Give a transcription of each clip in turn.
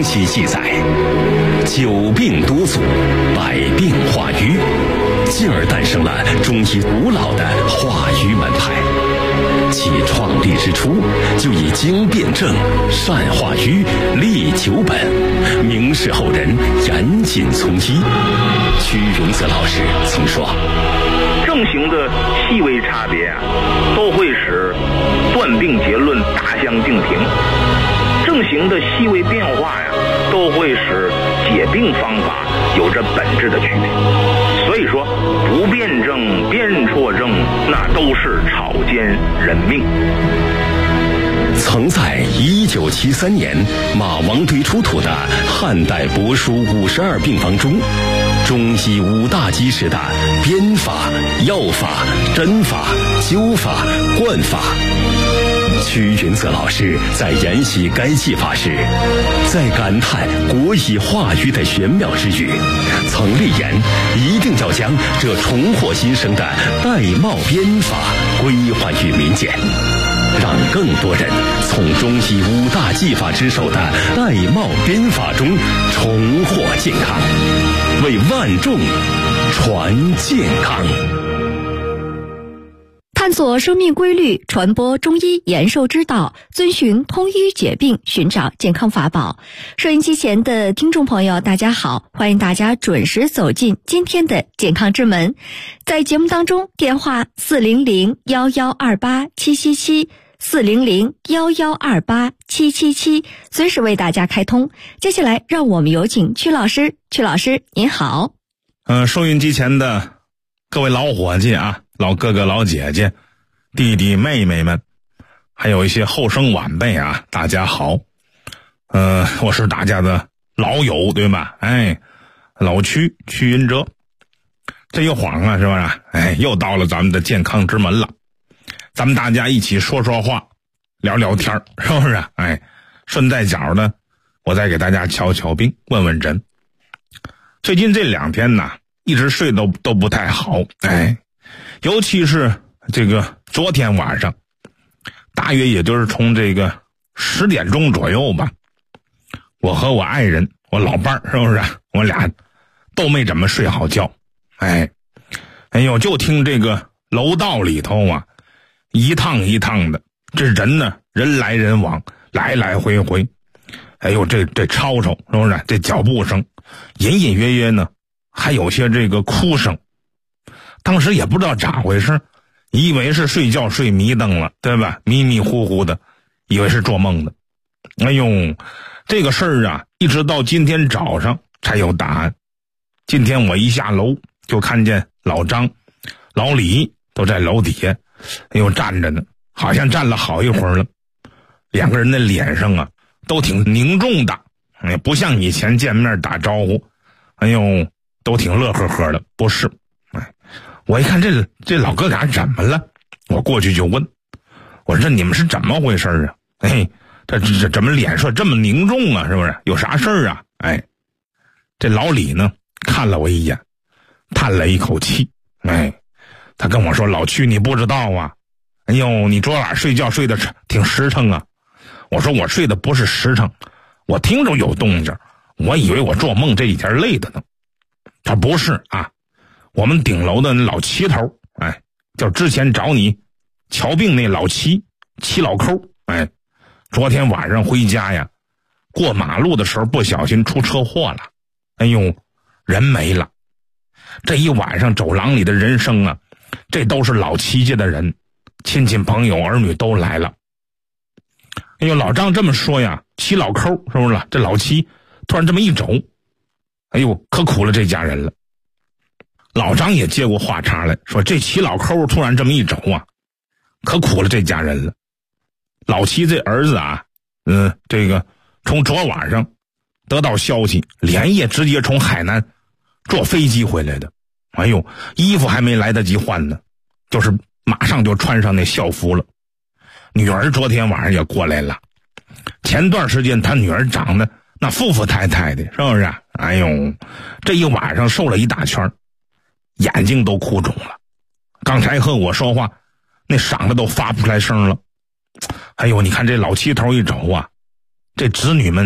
期记载，久病多阻，百病化瘀，进而诞生了中医古老的化瘀门派。其创立之初，就以经辨证、善化瘀、利救本，明示后人严谨从医。屈永泽老师曾说， 症型的细微差别啊，都会使断病结论大相径庭；症型的细微变化呀，都会使解病方法有着本质的区别。所以说，不辩证、辨错症，那都是草菅人命。 曾在1973年马王堆出土的汉代帛书52病方中，中医5大基石的编法、药法、针法、灸法、灌法。屈云泽老师在研习该技法时，在感叹国医化瘀的玄妙之余，曾立言一定要将这重获新生的玳瑁编法归还于民间，让更多人从中医5大技法之首的玳瑁编法中重获健康，为万众传健康。 探索生命规律，传播中医延寿之道，遵循通医解病，寻找健康法宝。收音机前的听众朋友，大家好，欢迎大家准时走进今天的健康之门。在节目当中，电话400-1128-777，400-1128-777，随时为大家开通。接下来，让我们有请曲老师。曲老师，您好。 收音机前的各位老伙计啊，老哥哥老姐姐，弟弟妹妹们，还有一些后生晚辈啊，大家好。我是大家的老友，对吧？老屈云哲。这一晃啊，是吧？又到了咱们的健康之门了。咱们大家一起说说话，聊聊天，是不是？顺带脚呢，我再给大家瞧瞧病，问问诊。最近这2天呢，一直睡都不太好，尤其是这个昨天晚上，大约也就是从这个10点钟左右吧，我和我爱人，我老伴儿，是不是？我俩都没怎么睡好觉。就听这个楼道里头啊，一趟一趟的，这人呢，人来人往，来来回回，这吵吵，是不是？这脚步声，隐隐约约呢，还有些这个哭声。当时也不知道咋回事，以为是睡觉睡迷瞪了，对吧？迷迷糊糊的，以为是做梦的。这个事儿啊，一直到今天早上才有答案。今天我一下楼就看见老张、老李都在楼底下，站着呢，好像站了好一会儿了。2个人的脸上啊，都挺凝重的，不像以前见面打招呼，都挺乐呵呵的，不是。我一看这老哥俩怎么了？我过去就问，我说你们是怎么回事啊？这怎么脸色这么凝重啊？是不是有啥事儿啊？这老李呢看了我一眼，叹了一口气，他跟我说，老屈你不知道啊，你昨晚睡觉睡得挺实诚啊。我说我睡的不是实诚，我听着有动静，我以为我做梦这几天累的呢。他不是啊，我们顶楼的老齐头，就之前找你瞧病那老齐老抠，昨天晚上回家呀，过马路的时候不小心出车祸了，人没了。这一晚上走廊里的人声啊，这都是老齐家的人，亲戚朋友儿女都来了。老张这么说呀，齐老抠，是不是？这老齐突然这么一走，可苦了这家人了。老张也接过话茬来说，这齐老抠突然这么一走啊，可苦了这家人了。老齐这儿子啊，这个从昨晚上得到消息，连夜直接从海南坐飞机回来的。衣服还没来得及换呢，就是马上就穿上那校服了。女儿昨天晚上也过来了，前段时间他女儿长得那富富态态的，是不是？这一晚上瘦了一大圈，眼睛都哭肿了。刚才和我说话，那嗓子都发不出来声了。你看这老七头一走啊，这子女们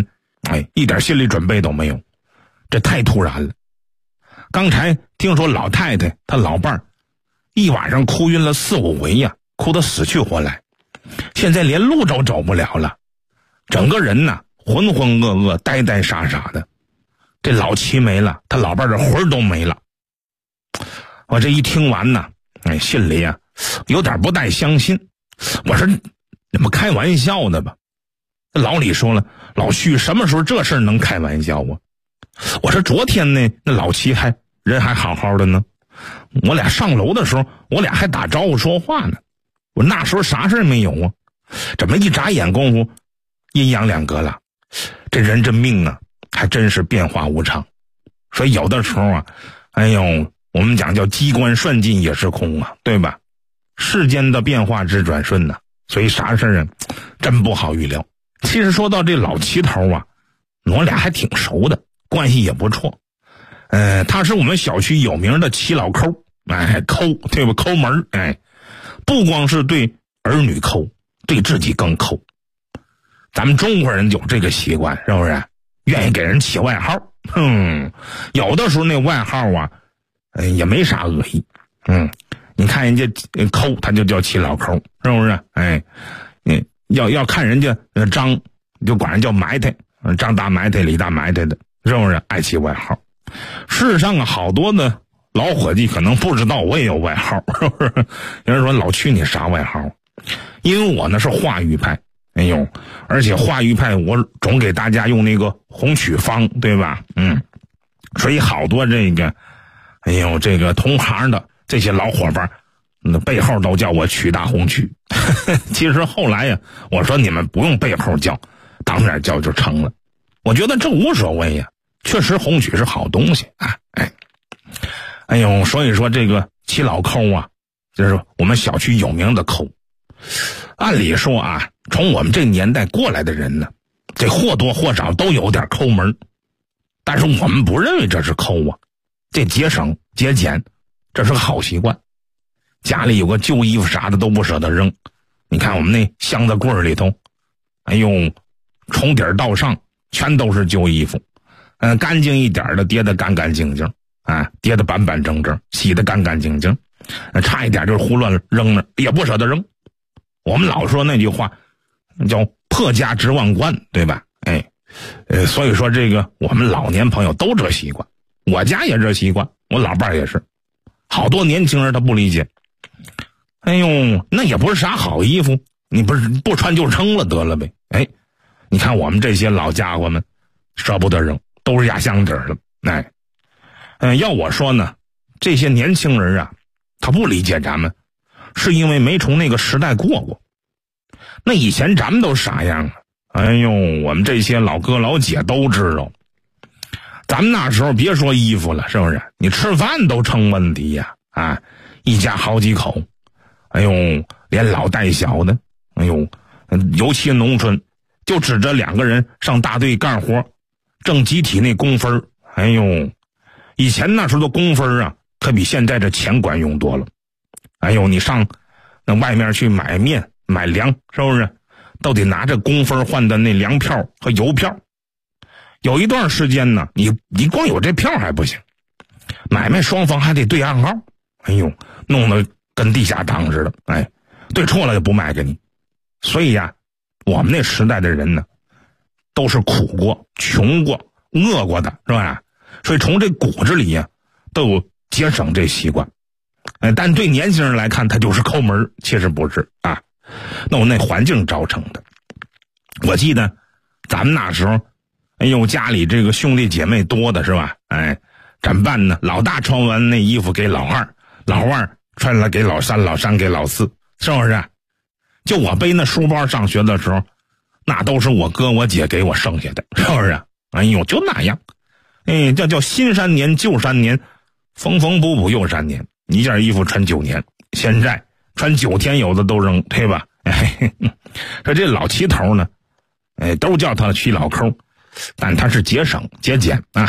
一点心理准备都没有，这太突然了。刚才听说老太太她老伴儿一晚上哭晕了4、5回呀，哭得死去活来，现在连路都走不了了，整个人呢浑浑噩噩、呆呆傻傻的。这老齐没了，他老伴儿的魂都没了。我这一听完呢，心里啊有点不太相信。我说你们开玩笑的吧？老李说了，老徐什么时候这事儿能开玩笑啊？我说昨天呢，那老齐人还好好的呢，我俩上楼的时候，我俩还打招呼说话呢，我那时候啥事儿没有啊？怎么一眨眼功夫，阴阳2隔了？这人这命啊，还真是变化无常。所以有的时候啊，我们讲叫机关算尽也是空啊，对吧？世间的变化之转瞬呐，所以啥事儿啊，真不好预料。其实说到这老齐头啊，我俩还挺熟的，关系也不错。他是我们小区有名的齐老抠，抠，对吧？抠门，不光是对儿女抠，对自己更抠。咱们中国人有这个习惯，是不是？愿意给人起外号，有的时候那外号啊，也没啥恶意，你看人家抠，他就叫齐老抠，是不是？要看人家张，就管人叫埋汰，张大埋汰、李大埋汰的，是不是？爱起外号。事实上啊，好多的老伙计可能不知道我也有外号，是不是？有人说老屈你啥外号？因为我呢是话语派，而且话语派我总给大家用那个红曲方，对吧？所以好多这个，这个同行的这些老伙伴，背后都叫我曲大红曲。其实后来呀，我说你们不用背后叫，当面叫就成了。我觉得这无所谓呀，确实红曲是好东西啊，所以说这个齐老抠啊，就是我们小区有名的抠。按理说啊，从我们这年代过来的人呢，这或多或少都有点抠门，但是我们不认为这是抠啊，这节省节俭，这是个好习惯。家里有个旧衣服啥的都不舍得扔，你看我们那箱子柜里头，从底儿到上全都是旧衣服，干净一点的叠得干干净净，叠得板板正正，洗得干干净净，差一点就是胡乱扔了，也不舍得扔。我们老说那句话叫破家值万贯，对吧？所以说这个我们老年朋友都这习惯，我家也这习惯，我老伴也是。好多年轻人他不理解，那也不是啥好衣服，你不穿就扔了得了呗。你看我们这些老家伙们舍不得扔，都是压箱底儿的。要我说呢，这些年轻人啊，他不理解咱们，是因为没从那个时代过过。那以前咱们都啥样啊？我们这些老哥老姐都知道，咱们那时候别说衣服了，是不是？你吃饭都成问题呀！一家好几口，连老带小的，尤其农村，就指着2个人上大队干活，挣集体那工分，以前那时候的工分啊，可比现在这钱管用多了。你上那外面去买面买粮，是不是都得拿着工分换的那粮票和邮票？有一段时间呢，你光有这票还不行，买卖双方还得对暗号，弄得跟地下党似的，对错了也不卖给你。所以呀，我们那时代的人呢，都是苦过、穷过、饿过的，是吧？所以从这骨子里呀，都有节省这习惯。但对年轻人来看，他就是抠门，其实不是啊。那我那环境造成的。我记得咱们那时候，家里这个兄弟姐妹多的是吧？怎么办呢？老大穿完那衣服给老二，老二穿了给老三，老三给老四，是不是？就我背那书包上学的时候，那都是我哥我姐给我剩下的，是不是？就那样。这叫新3年旧3年，缝缝补补又3年。一件衣服穿9年，现在穿9天有的都扔，对吧？说这老齐头呢，都叫他齐老抠，但他是节省节俭啊。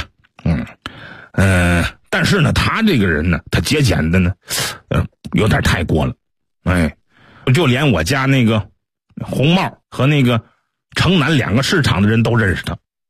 但是呢，他这个人呢，他节俭的呢，有点太过了。就连我家那个红帽和那个城南2个市场的人都认识他。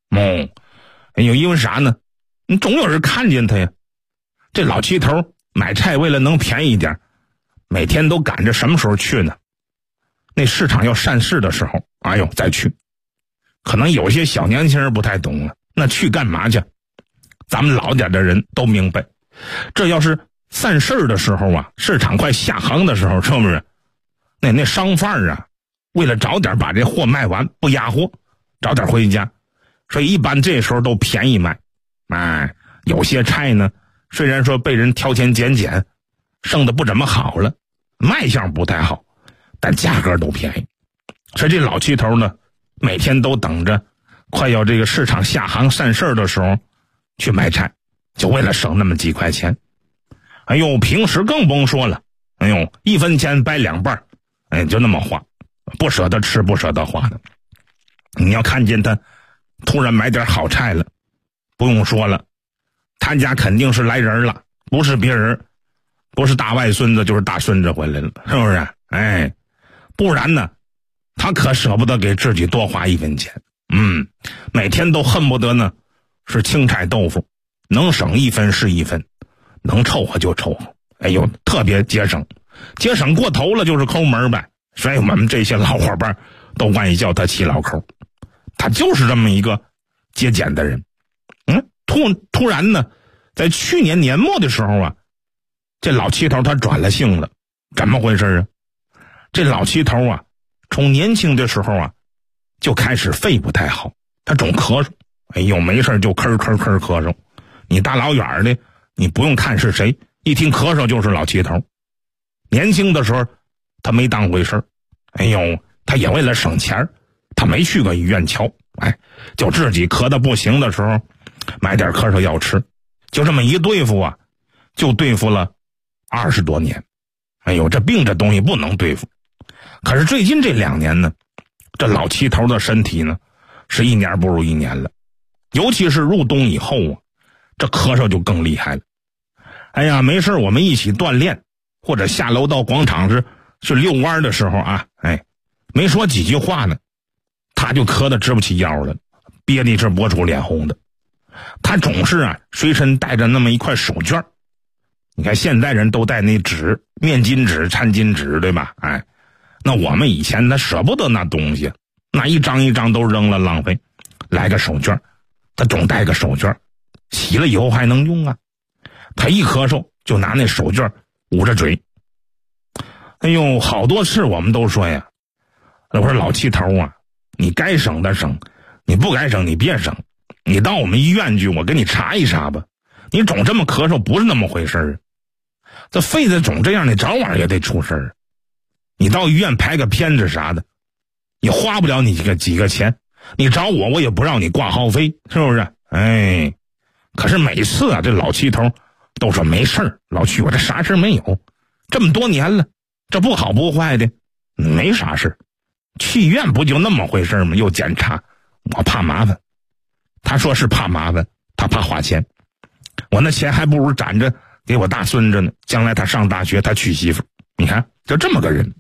因为啥呢？你总有人看见他呀。这老七头买菜为了能便宜一点，每天都赶着什么时候去呢？那市场要上市的时候，再去。可能有些小年轻人不太懂了，那去干嘛去？咱们老点的人都明白，这要是散市的时候啊，市场快下行的时候，是不是？那商贩啊，为了早点把这货卖完，不压货，早点回家，所以一般这时候都便宜卖。有些菜呢，虽然说被人挑钱减，剩的不怎么好了，卖相不太好，但价格都便宜。所以这老七头呢，每天都等着快要这个市场下行散市的时候去买菜，就为了省那么几块钱。平时更甭说了，1分钱掰2半，就那么花，不舍得吃不舍得花的。你要看见他突然买点好菜了，不用说了，他家肯定是来人了，不是别人，不是大外孙子就是大孙子回来了，是不是？不然呢他可舍不得给自己多花1分钱。每天都恨不得呢是青菜豆腐，能省1分是1分，能凑合就凑合。特别节省过头了就是抠门呗。所以我们这些老伙伴都愿意叫他齐老抠，他就是这么一个节俭的人。突然呢，在去年年末的时候啊，这老七头他转了性了。怎么回事啊？这老七头啊，从年轻的时候啊就开始肺不太好，他总咳嗽。没事就咳嗽。你大老远的，你不用看是谁，一听咳嗽就是老七头。年轻的时候他没当回事，他也为了省钱，他没去过医院瞧，就自己咳得不行的时候买点咳嗽药吃，就这么一对付啊，就对付了20多年。这病这东西不能对付。可是最近这2年呢，这老七头的身体呢是1年不如1年了，尤其是入冬以后啊，这咳嗽就更厉害了。没事我们一起锻炼，或者下楼到广场去遛弯的时候啊，没说几句话呢，他就咳得直不起腰了，憋得是脖出脸红的。他总是啊随身带着那么一块手绢。你看现代人都带那纸，面巾纸、餐巾纸，对吧？那我们以前他舍不得那东西，那一张一张都扔了浪费，来个手绢，他总带个手绢，洗了以后还能用啊。他一咳嗽就拿那手绢捂着嘴。好多次我们都说呀，我说老七头啊，你该省的省，你不该省你别省，你到我们医院去，我给你查一查吧。你总这么咳嗽不是那么回事儿，这肺子总这样，你早晚也得出事儿。你到医院拍个片子啥的，也花不了你几个钱，你找我也不让你挂号费，是不是？可是每次啊，这老七头都说没事儿，老七我这啥事没有，这么多年了，这不好不坏的，没啥事。去医院不就那么回事吗？又检查，我怕麻烦。他说是怕麻烦，他怕花钱。我那钱还不如攒着给我大孙子呢，将来他上大学他娶媳妇。你看就这么个人。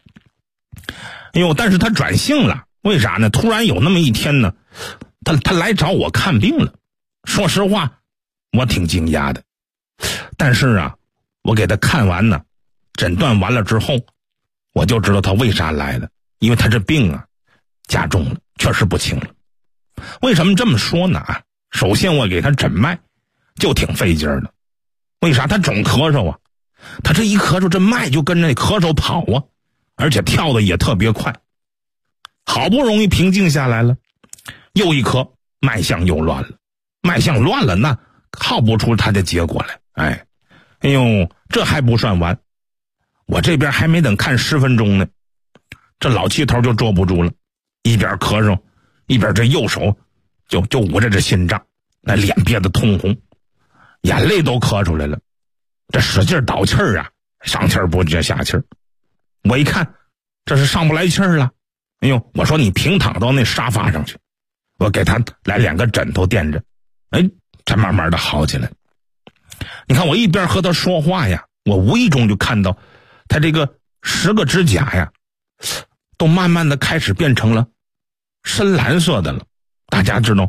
但是他转性了，为啥呢？突然有那么一天呢，他来找我看病了。说实话我挺惊讶的，但是啊我给他看完呢，诊断完了之后，我就知道他为啥来了。因为他这病啊加重了，确实不轻了。为什么这么说呢？首先我给他诊脉就挺费劲的。为啥？他总咳嗽啊，他这一咳嗽，这脉就跟着咳嗽跑啊，而且跳的也特别快。好不容易平静下来了，又一咳，脉象又乱了。脉象乱了，那靠不出他的结果来。这还不算完，我这边还没等看10分钟呢，这老七头就坐不住了，一边咳嗽一边这右手就捂着这心脏，那脸憋得通红，眼泪都咳出来了，这使劲倒气儿啊，上气儿不接下气儿。我一看这是上不来气儿了，我说你平躺到那沙发上去，我给他来2个枕头垫着，才慢慢的好起来。你看我一边和他说话呀，我无意中就看到他这个10个指甲呀都慢慢的开始变成了深蓝色的了。大家知道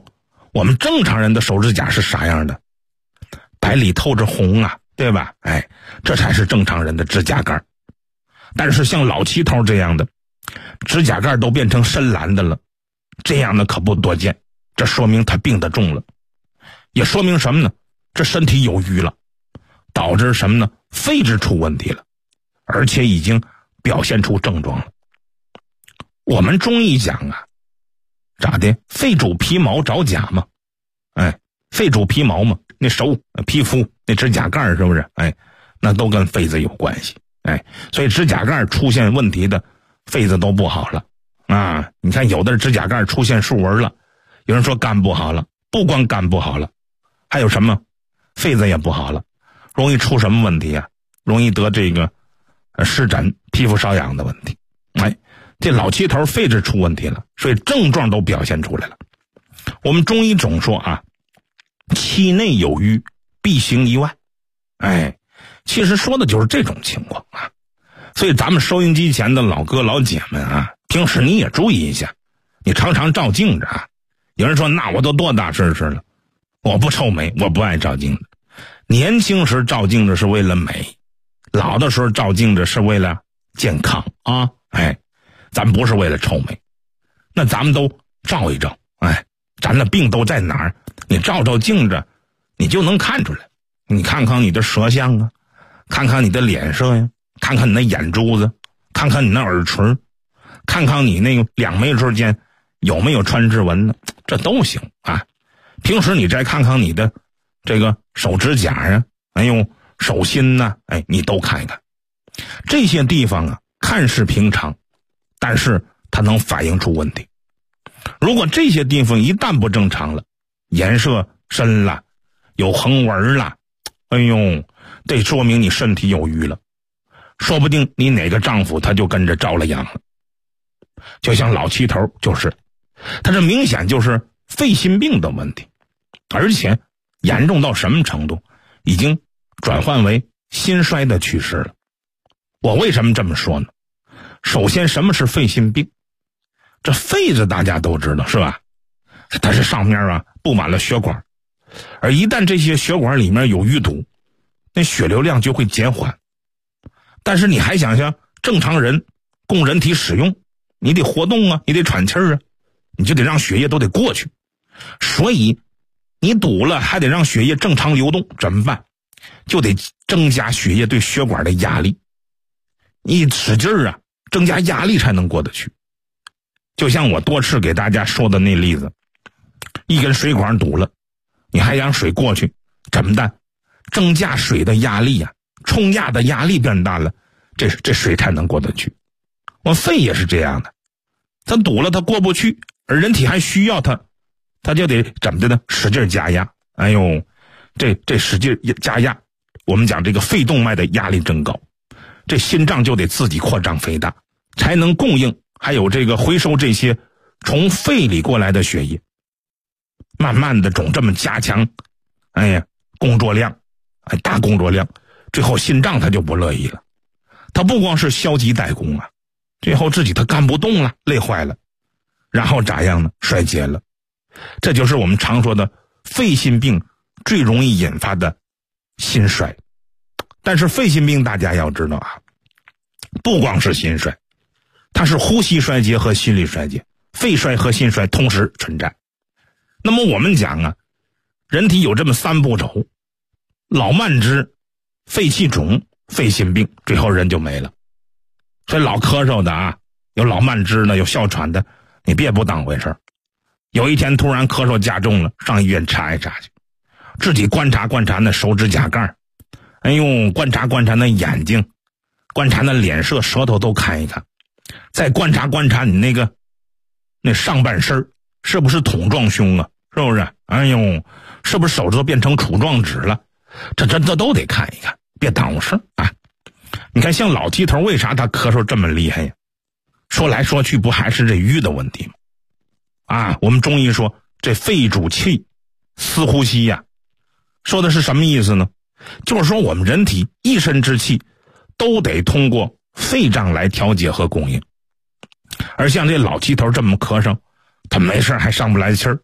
我们正常人的手指甲是啥样的？白里透着红啊，对吧？这才是正常人的指甲盖。但是像老七头这样的，指甲盖都变成深蓝的了，这样的可不多见。这说明他病得重了，也说明什么呢？这身体有余了，导致什么呢？肺质出问题了，而且已经表现出症状了。我们中医讲啊，咋的？肺主皮毛找甲嘛，肺主皮毛嘛，那手皮肤那指甲盖是不是？那都跟肺子有关系。所以指甲盖出现问题的，肺子都不好了啊！你看有的指甲盖出现竖纹了，有人说肝不好了，不光肝不好了，还有什么？肺子也不好了，容易出什么问题啊？容易得这个湿疹、皮肤瘙痒的问题。这老七头肺质出问题了，所以症状都表现出来了。我们中医总说啊，气内有瘀，必行于外。其实说的就是这种情况啊。所以咱们收音机前的老哥老姐们啊，平时你也注意一下，你常常照镜子啊。有人说那我都多大岁数了，我不臭美，我不爱照镜子。年轻时照镜子是为了美，老的时候照镜子是为了健康啊。咱不是为了臭美，那咱们都照一照。咱的病都在哪儿？你照照镜子，你就能看出来。你看看你的舌象啊，看看你的脸色呀，看看你的眼珠子，看看你的耳垂，看看你那个两眉之间有没有穿指纹呢？这都行啊。平时你再看看你的这个手指甲呀，手心呐，你都看一看。这些地方啊，看似平常，但是它能反映出问题。如果这些地方一旦不正常了，颜色深了，有横纹了，这说明你身体有余了，说不定你哪个丈夫他就跟着着了痒了。就像老七头就是他这明显就是肺心病的问题，而且严重到什么程度，已经转换为心衰的趋势了。我为什么这么说呢？首先，什么是肺心病？这肺子大家都知道是吧？它是上面啊布满了血管，而一旦这些血管里面有淤堵，那血流量就会减缓。但是你还想想，正常人供人体使用，你得活动啊，你得喘气儿啊，你就得让血液都得过去。所以你堵了还得让血液正常流动，怎么办？就得增加血液对血管的压力。你使劲儿啊，增加压力才能过得去。就像我多次给大家说的那例子，一根水管堵了，你还让水过去，怎么办？增加水的压力啊，冲压的压力变大了，这水才能过得去。我肺也是这样的，它堵了它过不去，而人体还需要它，它就得怎么的呢？使劲加压。这使劲加压，我们讲这个肺动脉的压力增高，这心脏就得自己扩张肥大，才能供应还有这个回收这些从肺里过来的血液。慢慢的总这么加强，工作量，大工作量，最后心脏它就不乐意了，它不光是消极怠工啊，最后自己它干不动了，累坏了，然后咋样呢？衰竭了。这就是我们常说的肺心病最容易引发的心衰。但是肺心病大家要知道啊，不光是心衰，它是呼吸衰竭和心力衰竭，肺衰和心衰同时存在。那么我们讲啊，人体有这么三步走：老慢支、肺气肿、肺心病，最后人就没了。所以老咳嗽的啊，有老慢支的，有哮喘的，你别不当回事儿。有一天突然咳嗽加重了，上医院查一查去，自己观察观察那手指甲盖，观察观察那眼睛，观察那脸色，舌头都看一看，再观察观察你那上半身是不是桶状胸啊？是不是？是不是手指头变成杵状指了？这都得看一看，别耽误事啊！你看，像老七头为啥他咳嗽这么厉害呀？说来说去，不还是这瘀的问题吗？我们中医说这肺主气，司呼吸呀，说的是什么意思呢？就是说我们人体一身之气都得通过肺脏来调节和供应。而像这老七头这么咳嗽，他没事还上不来气儿，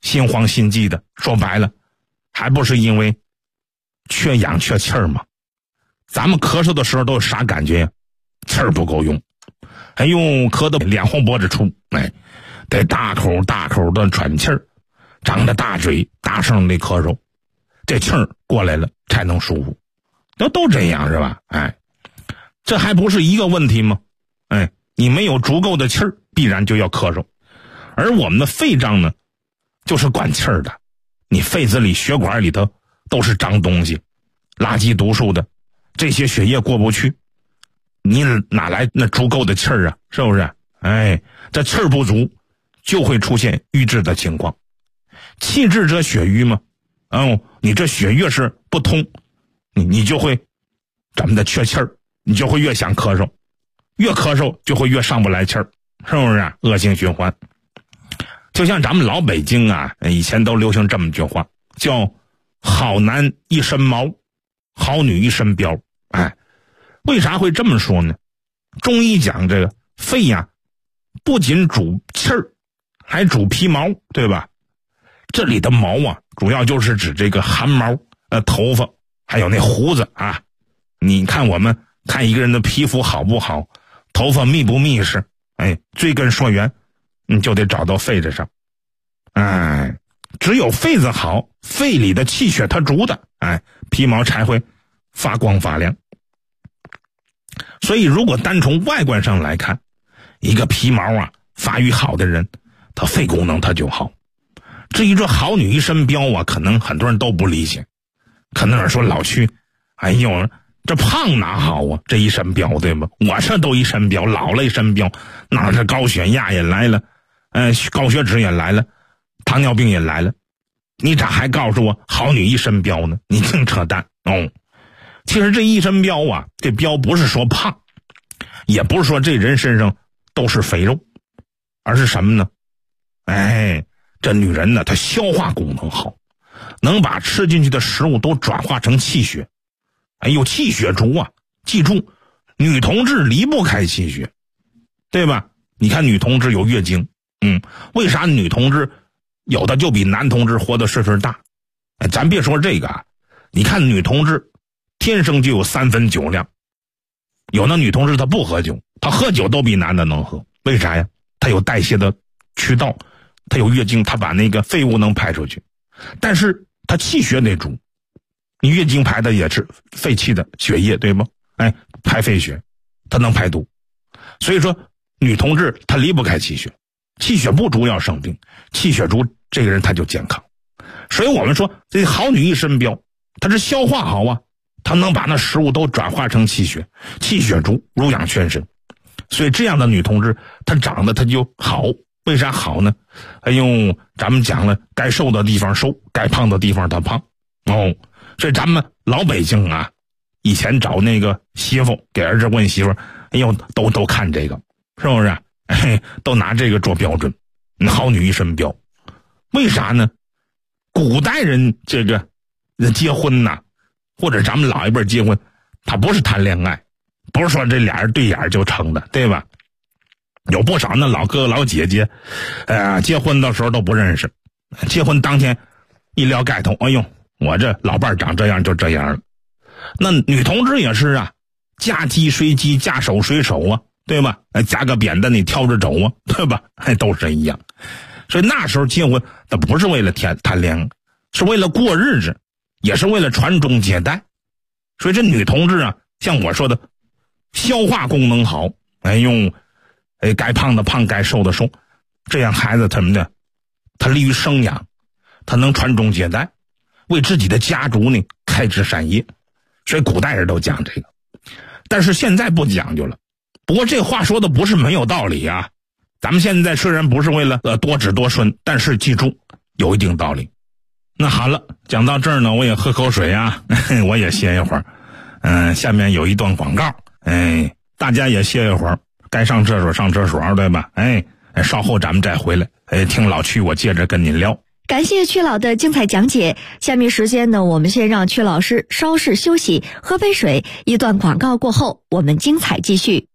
心慌心悸的，说白了还不是因为缺氧缺气儿吗？咱们咳嗽的时候都有啥感觉呀？气儿不够用，哎呦，咳得脸红脖子粗，得大口大口的喘气儿，张着大嘴大声的咳嗽，这气儿过来了才能舒服。都这样是吧？这还不是一个问题吗？你没有足够的气儿，必然就要咳嗽。而我们的肺脏呢，就是管气儿的，你肺子里血管里头都是脏东西，垃圾毒素的，这些血液过不去，你哪来那足够的气儿啊？是不是？这气儿不足，就会出现瘀滞的情况。气滞则血瘀嘛，你这血越是不通，你就会怎么的缺气儿，你就会越想咳嗽，越咳嗽就会越上不来气儿，是不是？恶性循环。就像咱们老北京啊，以前都流行这么句话，叫好男一身毛，好女一身膘。为啥会这么说呢？中医讲这个肺呀，不仅主气儿，还主皮毛，对吧？这里的毛啊，主要就是指这个汗毛、头发，还有那胡子啊。你看我们看一个人的皮肤好不好，头发密不密实，追根溯源，你就得找到肺子上。只有肺子好，肺里的气血它足的，皮毛才会发光发亮。所以如果单从外观上来看，一个皮毛啊发育好的人，他肺功能他就好。至于这好女一身膘啊，可能很多人都不理解，可能说老屈，这胖哪好啊，这一身膘，对吧？我这都一身膘，老了一身膘，哪这高血压也来了，高血脂也来了，糖尿病也来了，你咋还告诉我好女一身膘呢？你净扯淡其实这一身膘啊，这膘不是说胖，也不是说这人身上都是肥肉，而是什么呢？这女人呢，她消化功能好，能把吃进去的食物都转化成气血。气血足啊！记住，女同志离不开气血，对吧？你看女同志有月经，为啥女同志有的就比男同志活得岁数大？咱别说这个啊，你看女同志天生就有3分酒量，有的女同志她不喝酒，她喝酒都比男的能喝，为啥呀？她有代谢的渠道，她有月经，她把那个废物能排出去，但是她气血得足。你月经排的也是废气的血液，对吗？排废血，它能排毒。所以说女同志她离不开气血，气血不足要生病，气血足这个人他就健康。所以我们说这好女一身膘，她是消化好啊，她能把那食物都转化成气血，气血足，濡养全身。所以这样的女同志她长得她就好。为啥好呢？咱们讲了，该瘦的地方瘦，该胖的地方她胖所以咱们老北京啊，以前找那个媳妇给儿子问媳妇，都看这个，是不是？都拿这个做标准，好女一身膘。为啥呢？古代人这个结婚呐，或者咱们老一辈结婚，他不是谈恋爱，不是说这俩人对眼就成的，对吧？有不少那老哥哥老姐姐，结婚的时候都不认识，结婚当天一撩盖头，我这老伴长这样就这样了。那女同志也是啊，嫁鸡随鸡，嫁手随手啊，对吧？加个扁担你挑着走啊，对吧？都是一样。所以那时候结婚，那不是为了谈恋爱，是为了过日子，也是为了传宗接代。所以这女同志啊，像我说的，消化功能好，该胖的胖，该瘦的瘦，这样孩子他利于生养，他能传宗接代，为自己的家族呢开枝散叶。所以古代人都讲这个，但是现在不讲究了。不过这话说的不是没有道理啊。咱们现在虽然不是为了多子多孙，但是记住有一定道理。那好了，讲到这儿呢，我也喝口水啊，我也歇一会儿。下面有一段广告，大家也歇一会儿，该上厕所上厕所，对吧？稍后咱们再回来，听老曲我接着跟您聊。 感谢曲老的精彩讲解。下面时间呢，我们先让曲老师稍事休息，喝杯水。一段广告过后，我们精彩继续。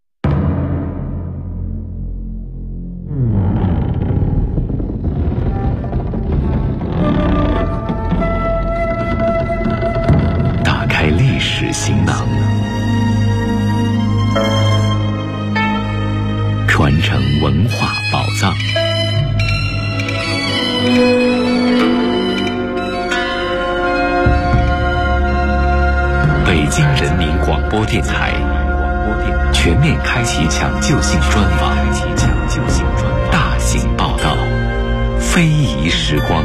播电台，全面开启抢救性专访，大型报道，非遗时光。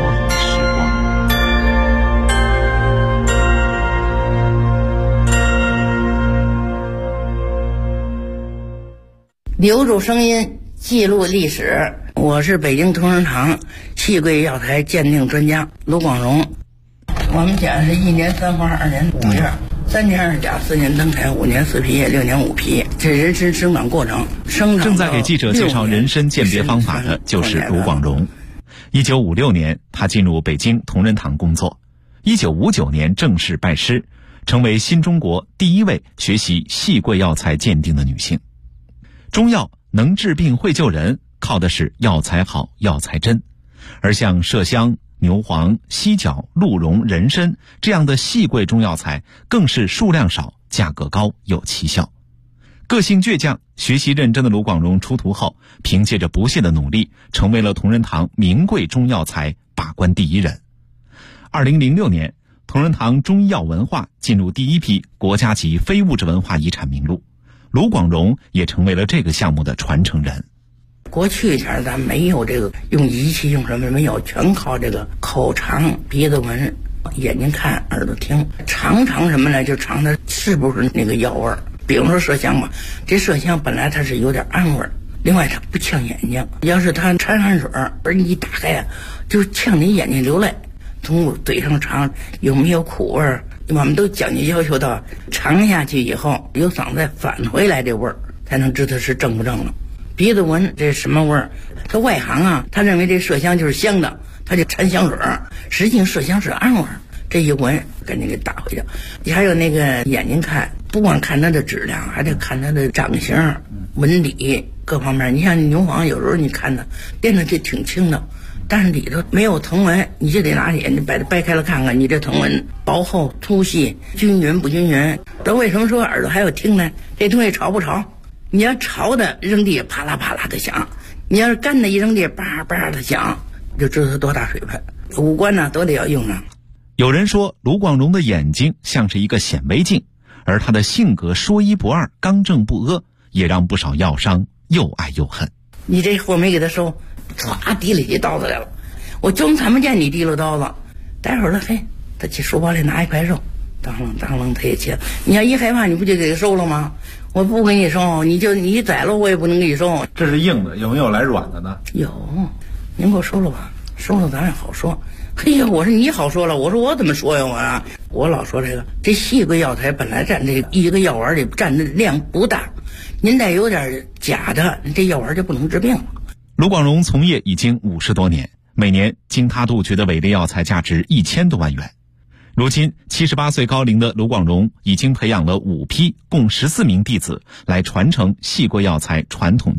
留住声音，记录历史。我是北京同仁堂戏柜药材鉴定专家卢广荣。我们讲是1年3花2年5月，3年2甲4年登台5年4批6年5批，这人参生长过程。 正在给记者介绍人参鉴别方法的就是卢广荣。1956年，他进入北京同仁堂工作。1959年正式拜师，成为新中国第一位学习戏柜药材鉴定的女性。中药能治病会救人，靠的是药材好药材真，而像麝香、牛黄、犀角、鹿茸、人参这样的细贵中药材更是数量少、价格高、有奇效。个性倔强、学习认真的卢广荣出徒后，凭借着不懈的努力，成为了同仁堂名贵中药材把关第一人。2006年，同仁堂中医药文化进入第一批国家级非物质文化遗产名录，卢广荣也成为了这个项目的传承人。 过去前咱没有这个用仪器用什么没有，全靠这个口尝、鼻子闻、眼睛看、耳朵听，尝什么呢？就尝它是不是那个药味儿。比如说麝香吧，这麝香本来它是有点暗味儿，另外它不呛眼睛，要是它掺汗水而你一打开呀，就呛你眼睛流泪。从嘴上尝有没有苦味儿，我们都讲究要求到尝下去以后由嗓子返回来这味儿，才能知道是正不正了。鼻子闻这什么味儿？他外行啊，他认为这麝香就是香的，他就掺香水，实际麝香是暗味儿。这一闻赶紧给打回去。你还有那个眼睛看，不光看它的质量，还得看它的长形、纹理各方面。你像牛黄，有时候你看它变得就挺轻的，但是里头没有藤纹，你就得拿眼睛把它掰开了看看，你这藤纹薄厚、粗细、均匀不均匀。这为什么说耳朵还有听呢？这东西潮不潮？你要潮的扔地啪啦啪啦的响，你要是干的一扔地叭叭的响，就知道它多大水分。五官呢都得要用上。 有人说卢广荣的眼睛像是一个显微镜，而他的性格说一不二、刚正不阿，也让不少药商又爱又恨。 你这货没给他收，唰提了起刀子来了，我就看不见你提了刀子。待会儿他去书包里拿一块肉，当啷他也切。你要一害怕，你不就给他收了吗？我不给你收，你宰了我也不能给你收。 这是硬的，有没有来软的呢？ 有，您给我收了吧，收了咱也好说。嘿呀，我说你好说了，我说我怎么说呀？我老说这细贵药材本来占这一个药丸里占的量不大，您再有点假的，这药丸就不能治病了。 卢广荣从业已经50多年，每年经他杜绝的伪劣药材价值1000多万元。如今78岁高龄的卢广荣已经培养了5批共14名弟子来传承细贵药材传统